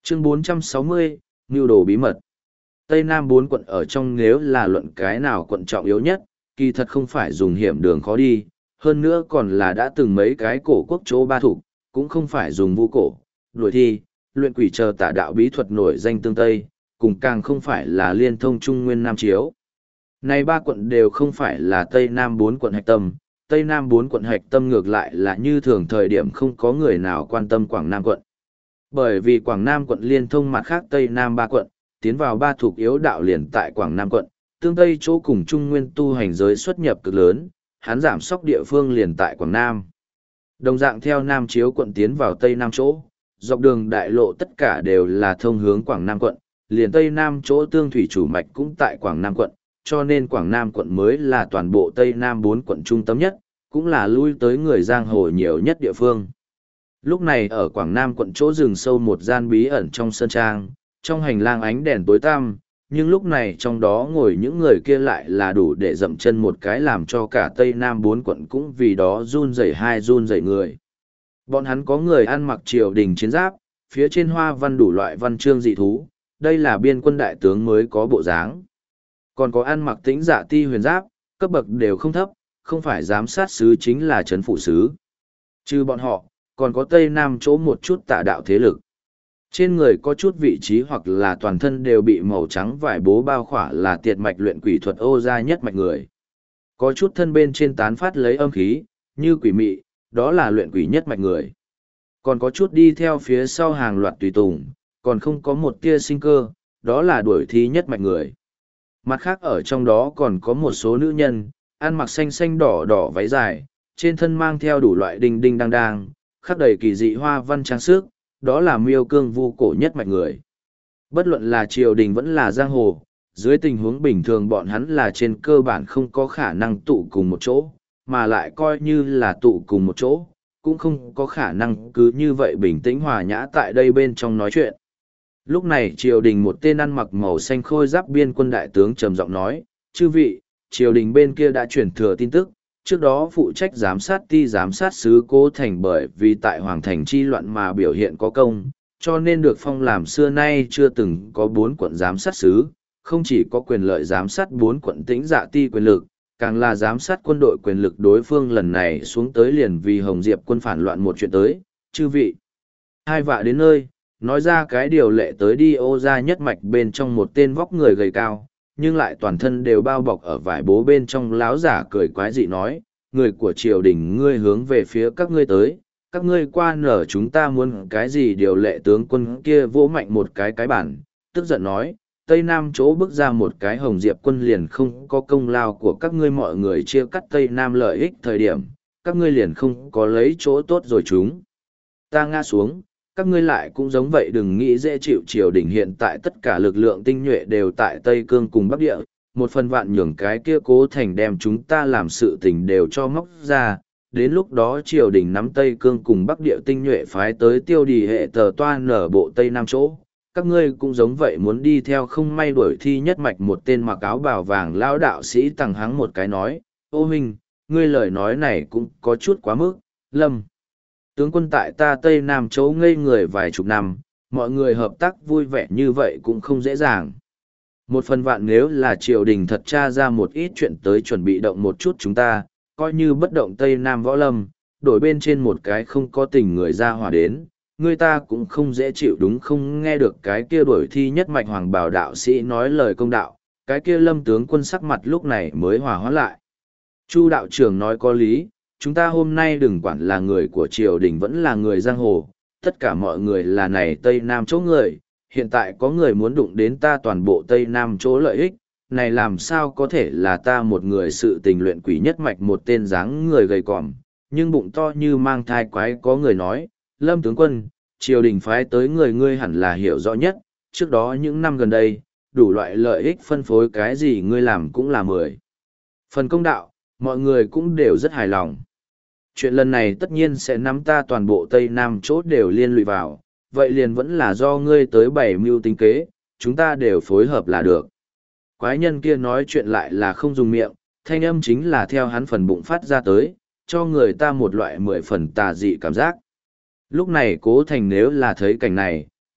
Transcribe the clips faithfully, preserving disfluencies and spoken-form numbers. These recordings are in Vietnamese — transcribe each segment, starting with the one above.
Chương bốn trăm sáu mươi, Mưu đồ bí mật. Tây Nam bốn quận ở trong nếu là luận cái nào quận trọng yếu nhất, kỳ thật không phải dùng hiểm đường khó đi, hơn nữa còn là đã từng mấy cái cổ quốc chỗ ba thủ, cũng không phải dùng vu cổ, đuổi thi, luyện quỷ chờ tả đạo bí thuật nổi danh tương Tây, cùng càng không phải là liên thông Trung Nguyên Nam Chiếu. Này ba quận đều không phải là Tây Nam bốn quận hạch tâm, Tây Nam bốn quận hạch tâm ngược lại là như thường thời điểm không có người nào quan tâm Quảng Nam quận. Bởi vì Quảng Nam quận liên thông mặt khác Tây Nam ba quận, tiến vào ba thuộc yếu đạo liền tại Quảng Nam quận, tương Tây chỗ cùng Trung Nguyên tu hành giới xuất nhập cực lớn, hắn giảm sóc địa phương liền tại Quảng Nam. Đồng dạng theo Nam Chiếu quận tiến vào Tây Nam chỗ, dọc đường đại lộ tất cả đều là thông hướng Quảng Nam quận, liền Tây Nam chỗ tương thủy chủ mạch cũng tại Quảng Nam quận, cho nên Quảng Nam quận mới là toàn bộ Tây Nam bốn quận trung tâm nhất, cũng là lui tới người giang hồ nhiều nhất địa phương. Lúc này ở Quảng Nam quận chỗ rừng sâu một gian bí ẩn trong sơn trang, trong hành lang ánh đèn tối tăm, nhưng lúc này trong đó ngồi những người kia lại là đủ để dậm chân một cái làm cho cả Tây Nam bốn quận cũng vì đó run rẩy hai run rẩy người. Bọn hắn có người ăn mặc triều đình chiến giáp, phía trên hoa văn đủ loại văn chương dị thú, đây là biên quân đại tướng mới có bộ dáng. Còn có ăn mặc tĩnh dạ ti huyền giáp, cấp bậc đều không thấp, không phải giám sát sứ chính là trấn phủ sứ. Trừ bọn họ, còn có Tây Nam chỗ một chút tà đạo thế lực. Trên người có chút vị trí hoặc là toàn thân đều bị màu trắng vải bố bao khỏa là tiệt mạch luyện quỷ thuật ô gia nhất mạch người. Có chút thân bên trên tán phát lấy âm khí, như quỷ mị, đó là luyện quỷ nhất mạch người. Còn có chút đi theo phía sau hàng loạt tùy tùng, còn không có một tia sinh cơ, đó là đuổi thi nhất mạch người. Mặt khác ở trong đó còn có một số nữ nhân, ăn mặc xanh xanh đỏ đỏ váy dài, trên thân mang theo đủ loại đinh đinh đang đang, khắc đầy kỳ dị hoa văn trang sức, đó là miêu cương vu cổ nhất mạch người. Bất luận là triều đình vẫn là giang hồ, dưới tình huống bình thường bọn hắn là trên cơ bản không có khả năng tụ cùng một chỗ, mà lại coi như là tụ cùng một chỗ, cũng không có khả năng cứ như vậy bình tĩnh hòa nhã tại đây bên trong nói chuyện. Lúc này triều đình một tên ăn mặc màu xanh khôi giáp biên quân đại tướng trầm giọng nói, chư vị, triều đình bên kia đã chuyển thừa tin tức, trước đó phụ trách giám sát ti giám sát sứ Cố Thành bởi vì tại Hoàng Thành chi loạn mà biểu hiện có công, cho nên được phong làm xưa nay chưa từng có bốn quận giám sát sứ, không chỉ có quyền lợi giám sát bốn quận tĩnh dạ ti quyền lực, càng là giám sát quân đội quyền lực đối phương lần này xuống tới liền vì Hồng Diệp quân phản loạn một chuyện tới, chư vị. Hai vạ đến nơi, nói ra cái điều lệ tới đi ô ra nhất mạch bên trong một tên vóc người gầy cao, nhưng lại toàn thân đều bao bọc ở vải bố bên trong láo giả cười quái dị nói, người của triều đình ngươi hướng về phía các ngươi tới, các ngươi qua nở chúng ta muốn cái gì điều lệ tướng quân kia vỗ mạnh một cái cái bản, tức giận nói, Tây Nam chỗ bước ra một cái Hồng Diệp quân liền không có công lao của các ngươi mọi người chia cắt Tây Nam lợi ích thời điểm, các ngươi liền không có lấy chỗ tốt rồi chúng. Ta ngã xuống, các ngươi lại cũng giống vậy đừng nghĩ dễ chịu triều đình hiện tại tất cả lực lượng tinh nhuệ đều tại Tây Cương cùng Bắc Địa, một phần vạn nhường cái kia Cố Thành đem chúng ta làm sự tình đều cho móc ra, đến lúc đó triều đình nắm Tây Cương cùng Bắc Địa tinh nhuệ phái tới tiêu đi hệ tờ toa nở bộ Tây Nam chỗ. Các ngươi cũng giống vậy muốn đi theo không may đuổi thi nhất mạch một tên mặc áo bào vàng lão đạo sĩ tằng hắng một cái nói, ô huynh, ngươi lời nói này cũng có chút quá mức, lâm. Tướng quân tại ta Tây Nam chỗ ngây người vài chục năm, mọi người hợp tác vui vẻ như vậy cũng không dễ dàng. Một phần vạn nếu là triều đình thật tra ra một ít chuyện tới chuẩn bị động một chút chúng ta, coi như bất động Tây Nam võ lâm, đổi bên trên một cái không có tình người ra hỏa đến, người ta cũng không dễ chịu đúng không nghe được cái kia đuổi thi nhất mạch hoàng bảo đạo sĩ nói lời công đạo, cái kia lâm tướng quân sắc mặt lúc này mới hòa hoãn lại. Chu đạo trưởng nói có lý, chúng ta hôm nay đừng quản là người của triều đình vẫn là người giang hồ, tất cả mọi người là này Tây Nam chỗ người, hiện tại có người muốn đụng đến ta toàn bộ Tây Nam chỗ lợi ích, này làm sao có thể là ta một người sự tình luyện quỷ nhất mạch một tên dáng người gầy còm, nhưng bụng to như mang thai quái có người nói, Lâm tướng quân, triều đình phái tới người ngươi hẳn là hiểu rõ nhất, trước đó những năm gần đây, đủ loại lợi ích phân phối cái gì ngươi làm cũng là mười. Phần công đạo, mọi người cũng đều rất hài lòng. Chuyện lần này tất nhiên sẽ nắm ta toàn bộ Tây Nam chốt đều liên lụy vào, vậy liền vẫn là do ngươi tới bảy mưu tính kế, chúng ta đều phối hợp là được. Quái nhân kia nói chuyện lại là không dùng miệng, thanh âm chính là theo hắn phần bụng phát ra tới, cho người ta một loại mười phần tà dị cảm giác. Lúc này Cố Thành nếu là thấy cảnh này,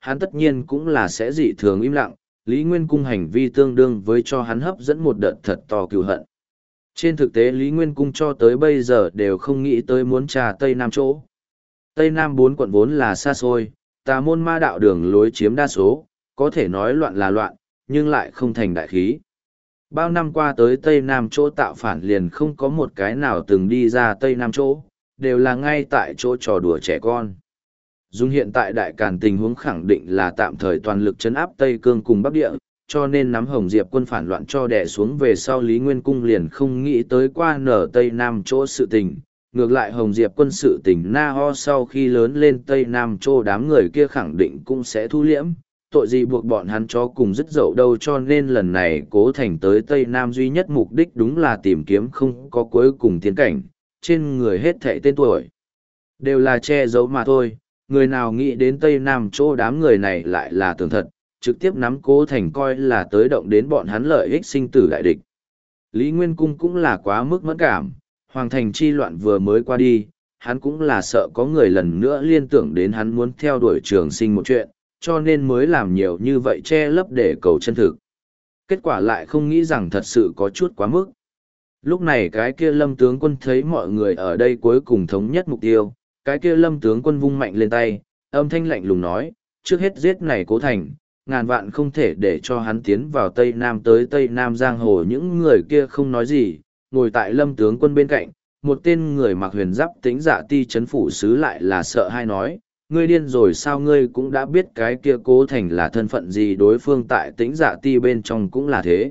hắn tất nhiên cũng là sẽ dị thường im lặng, Lý Nguyên Cung hành vi tương đương với cho hắn hấp dẫn một đợt thật to cừu hận. Trên thực tế Lý Nguyên Cung cho tới bây giờ đều không nghĩ tới muốn trà Tây Nam chỗ. Tây Nam bốn quận vốn là xa xôi, tà môn ma đạo đường lối chiếm đa số, có thể nói loạn là loạn, nhưng lại không thành đại khí. Bao năm qua tới Tây Nam chỗ tạo phản liền không có một cái nào từng đi ra Tây Nam chỗ, đều là ngay tại chỗ trò đùa trẻ con. Dùng hiện tại Đại Càn tình huống khẳng định là tạm thời toàn lực chấn áp Tây Cương cùng Bắc Địa, cho nên nắm Hồng Diệp quân phản loạn cho đè xuống về sau Lý Nguyên Cung liền không nghĩ tới qua nở Tây Nam chỗ sự tình. Ngược lại Hồng Diệp quân sự tình Na Ho sau khi lớn lên Tây Nam chỗ đám người kia khẳng định cũng sẽ thu liễm, tội gì buộc bọn hắn cho cùng dứt dậu đâu, cho nên lần này Cố Thành tới Tây Nam duy nhất mục đích đúng là tìm kiếm không có cuối cùng tiến cảnh, trên người hết thảy tên tuổi. Đều là che giấu mà thôi, người nào nghĩ đến Tây Nam chỗ đám người này lại là tường thật, trực tiếp nắm Cố Thành coi là tới động đến bọn hắn lợi ích sinh tử đại địch. Lý Nguyên Cung cũng là quá mức mẫn cảm, Hoàng thành chi loạn vừa mới qua đi, hắn cũng là sợ có người lần nữa liên tưởng đến hắn muốn theo đuổi Trường Sinh một chuyện, cho nên mới làm nhiều như vậy che lấp để cầu chân thực. Kết quả lại không nghĩ rằng thật sự có chút quá mức. Lúc này cái kia Lâm tướng quân thấy mọi người ở đây cuối cùng thống nhất mục tiêu, cái kia Lâm tướng quân vung mạnh lên tay, âm thanh lạnh lùng nói, trước hết giết này Cố Thành, ngàn vạn không thể để cho hắn tiến vào Tây Nam tới Tây Nam giang hồ. Những người kia không nói gì, ngồi tại Lâm tướng quân bên cạnh, một tên người mặc huyền giáp Tĩnh Dạ Ti chấn phủ sứ lại là sợ hai nói, ngươi điên rồi sao, ngươi cũng đã biết cái kia Cố Thành là thân phận gì, đối phương tại Tĩnh Dạ Ti bên trong cũng là thế.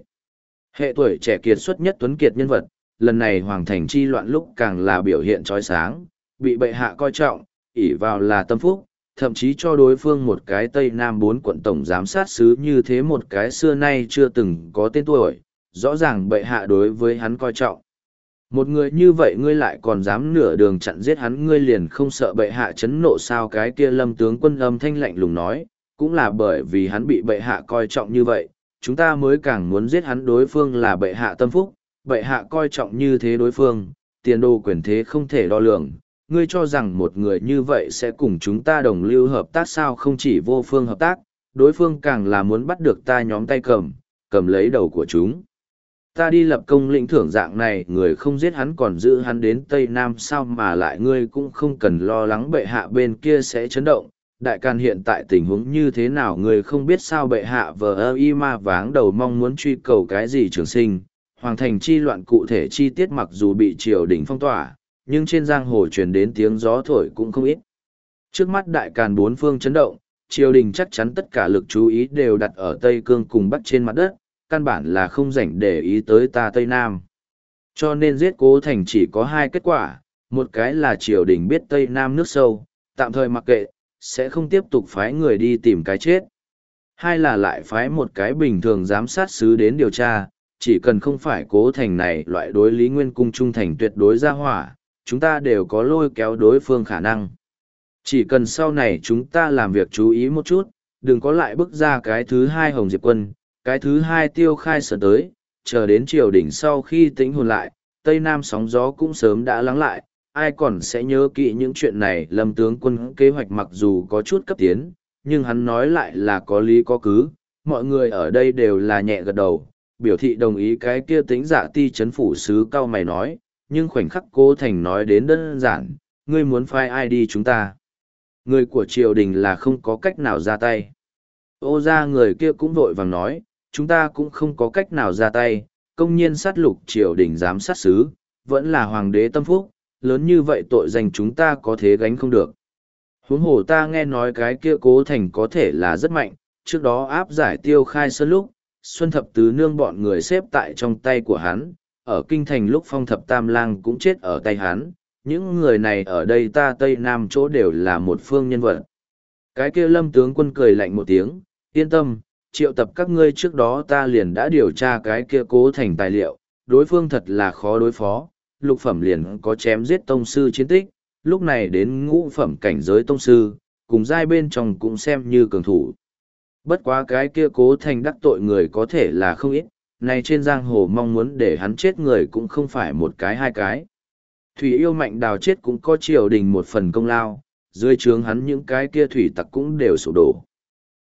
Hệ tuổi trẻ kiệt xuất nhất tuấn kiệt nhân vật, lần này Hoàng thành chi loạn lúc càng là biểu hiện trói sáng, bị bệ hạ coi trọng, ỷ vào là tâm phúc, thậm chí cho đối phương một cái Tây Nam bốn quận tổng giám sát sứ như thế, một cái xưa nay chưa từng có tên tuổi, rõ ràng bệ hạ đối với hắn coi trọng. Một người như vậy ngươi lại còn dám nửa đường chặn giết hắn, ngươi liền không sợ bệ hạ chấn nộ sao? Cái kia Lâm tướng quân âm thanh lạnh lùng nói, cũng là bởi vì hắn bị bệ hạ coi trọng như vậy, chúng ta mới càng muốn giết hắn. Đối phương là bệ hạ tâm phúc, bệ hạ coi trọng như thế đối phương, tiền đồ quyền thế không thể đo lường. Ngươi cho rằng một người như vậy sẽ cùng chúng ta đồng lưu hợp tác sao? Không chỉ vô phương hợp tác, đối phương càng là muốn bắt được ta nhóm tay cầm, cầm lấy đầu của chúng ta đi lập công lĩnh thưởng. Dạng này người không giết hắn còn giữ hắn đến Tây Nam sao? Mà lại ngươi cũng không cần lo lắng bệ hạ bên kia sẽ chấn động. Đại Càn hiện tại tình huống như thế nào ngươi không biết sao? Bệ hạ vờ ơ y ma váng đầu mong muốn truy cầu cái gì Trường Sinh. Hoàng thành chi loạn cụ thể chi tiết mặc dù bị triều đình phong tỏa, nhưng trên giang hồ truyền đến tiếng gió thổi cũng không ít. Trước mắt Đại Càn bốn phương chấn động, triều đình chắc chắn tất cả lực chú ý đều đặt ở Tây Cương cùng Bắc trên mặt đất, căn bản là không rảnh để ý tới ta Tây Nam. Cho nên giết Cố Thành chỉ có hai kết quả, một cái là triều đình biết Tây Nam nước sâu, tạm thời mặc kệ, sẽ không tiếp tục phái người đi tìm cái chết. Hai là lại phái một cái bình thường giám sát sứ đến điều tra, chỉ cần không phải Cố Thành này loại đối Lý Nguyên Cung trung thành tuyệt đối ra hỏa, chúng ta đều có lôi kéo đối phương khả năng. Chỉ cần sau này chúng ta làm việc chú ý một chút, đừng có lại bước ra cái thứ hai Hồng Diệp quân, cái thứ hai Tiêu Khai Sơn tới, chờ đến triều đỉnh sau khi tĩnh hồn lại, Tây Nam sóng gió cũng sớm đã lắng lại, ai còn sẽ nhớ kỹ những chuyện này. Lâm tướng quân kế hoạch mặc dù có chút cấp tiến, nhưng hắn nói lại là có lý có cứ, mọi người ở đây đều là nhẹ gật đầu, biểu thị đồng ý. Cái kia Tĩnh Dạ Ti chấn phủ sứ cao mày nói, nhưng khoảnh khắc Cố Thành nói đến đơn giản, ngươi muốn phái ai đi chúng ta? Người của triều đình là không có cách nào ra tay. Ô ra người kia cũng vội vàng nói, chúng ta cũng không có cách nào ra tay, công nhiên sát lục triều đình giám sát sứ, vẫn là hoàng đế tâm phúc, lớn như vậy tội danh chúng ta có thế gánh không được. Huống hồ ta nghe nói cái kia Cố Thành có thể là rất mạnh, trước đó áp giải Tiêu Khai Sơn lúc, Xuân Thập Tứ Nương bọn người xếp tại trong tay của hắn, ở kinh thành lúc Phong Thập Tam Lang cũng chết ở tay hắn, những người này ở đây ta Tây Nam chỗ đều là một phương nhân vật. Cái kia Lâm tướng quân cười lạnh một tiếng, yên tâm, triệu tập các ngươi trước đó ta liền đã điều tra cái kia Cố Thành tài liệu, đối phương thật là khó đối phó, lục phẩm liền có chém giết tông sư chiến tích, lúc này đến ngũ phẩm cảnh giới tông sư, cùng giai bên trong cũng xem như cường thủ. Bất quá cái kia Cố Thành đắc tội người có thể là không ít, này trên giang hồ mong muốn để hắn chết người cũng không phải một cái hai cái. Thủy Yêu Mạnh Đào chết cũng có triều đình một phần công lao, dưới trướng hắn những cái kia thủy tặc cũng đều sụp đổ.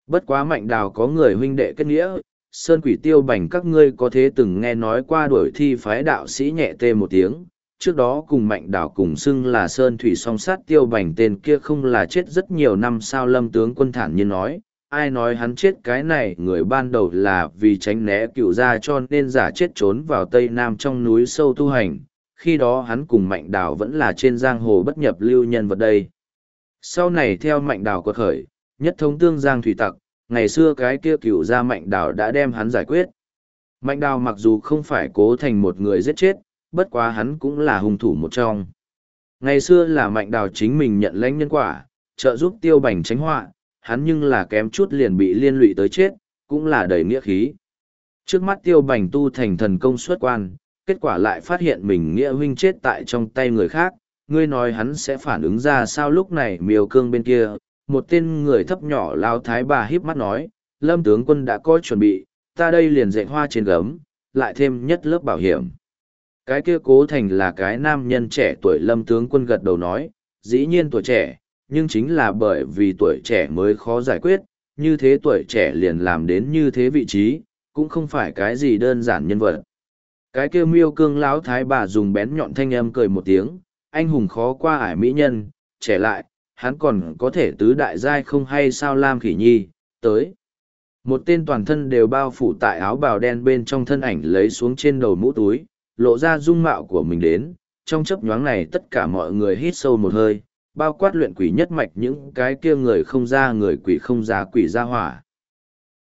Bất quá Mạnh Đào có người huynh đệ kết nghĩa, Sơn Quỷ Tiêu Bành các ngươi có thế từng nghe nói qua đuổi thi phái đạo sĩ nhẹ tê một tiếng, trước đó cùng Mạnh Đào cùng xưng là Sơn Thủy song sát Tiêu Bành tên kia không là chết rất nhiều năm sao. Lâm tướng quân thản nhiên nói, ai nói hắn chết cái này người ban đầu là vì tránh né cựu gia cho nên giả chết trốn vào Tây Nam trong núi sâu tu hành, khi đó hắn cùng Mạnh Đào vẫn là trên giang hồ bất nhập lưu nhân vật đây. Sau này theo Mạnh Đào quật khởi, nhất thống tương giang thủy tặc, ngày xưa cái kia cựu gia Mạnh Đào đã đem hắn giải quyết. Mạnh Đào mặc dù không phải cố thành một người giết chết, bất quá hắn cũng là hung thủ một trong. Ngày xưa là Mạnh Đào chính mình nhận lãnh nhân quả, trợ giúp Tiêu Bành tránh họa, hắn nhưng là kém chút liền bị liên lụy tới chết, cũng là đầy nghĩa khí. Trước mắt Tiêu Bành tu thành thần công xuất quan, kết quả lại phát hiện mình nghĩa huynh chết tại trong tay người khác, ngươi nói hắn sẽ phản ứng ra sao. Lúc này Miêu Cương bên kia, một tên người thấp nhỏ lao thái bà híp mắt nói, Lâm tướng quân đã có chuẩn bị, ta đây liền dạy hoa trên gấm, lại thêm nhất lớp bảo hiểm. Cái kia Cố Thành là cái nam nhân trẻ tuổi. Lâm tướng quân gật đầu nói, dĩ nhiên tuổi trẻ, nhưng chính là bởi vì tuổi trẻ mới khó giải quyết, như thế tuổi trẻ liền làm đến như thế vị trí, cũng không phải cái gì đơn giản nhân vật. Cái kia Miêu Cương lão thái bà dùng bén nhọn thanh âm cười một tiếng, anh hùng khó qua ải mỹ nhân, trẻ lại, hắn còn có thể tứ đại giai không hay sao. Lam Khỉ Nhi, tới. Một tên toàn thân đều bao phủ tại áo bào đen bên trong thân ảnh lấy xuống trên đầu mũ túi, lộ ra dung mạo của mình đến, trong chớp nhoáng này tất cả mọi người hít sâu một hơi, bao quát luyện quỷ nhất mạch những cái kia người không ra người quỷ không ra quỷ ra hỏa.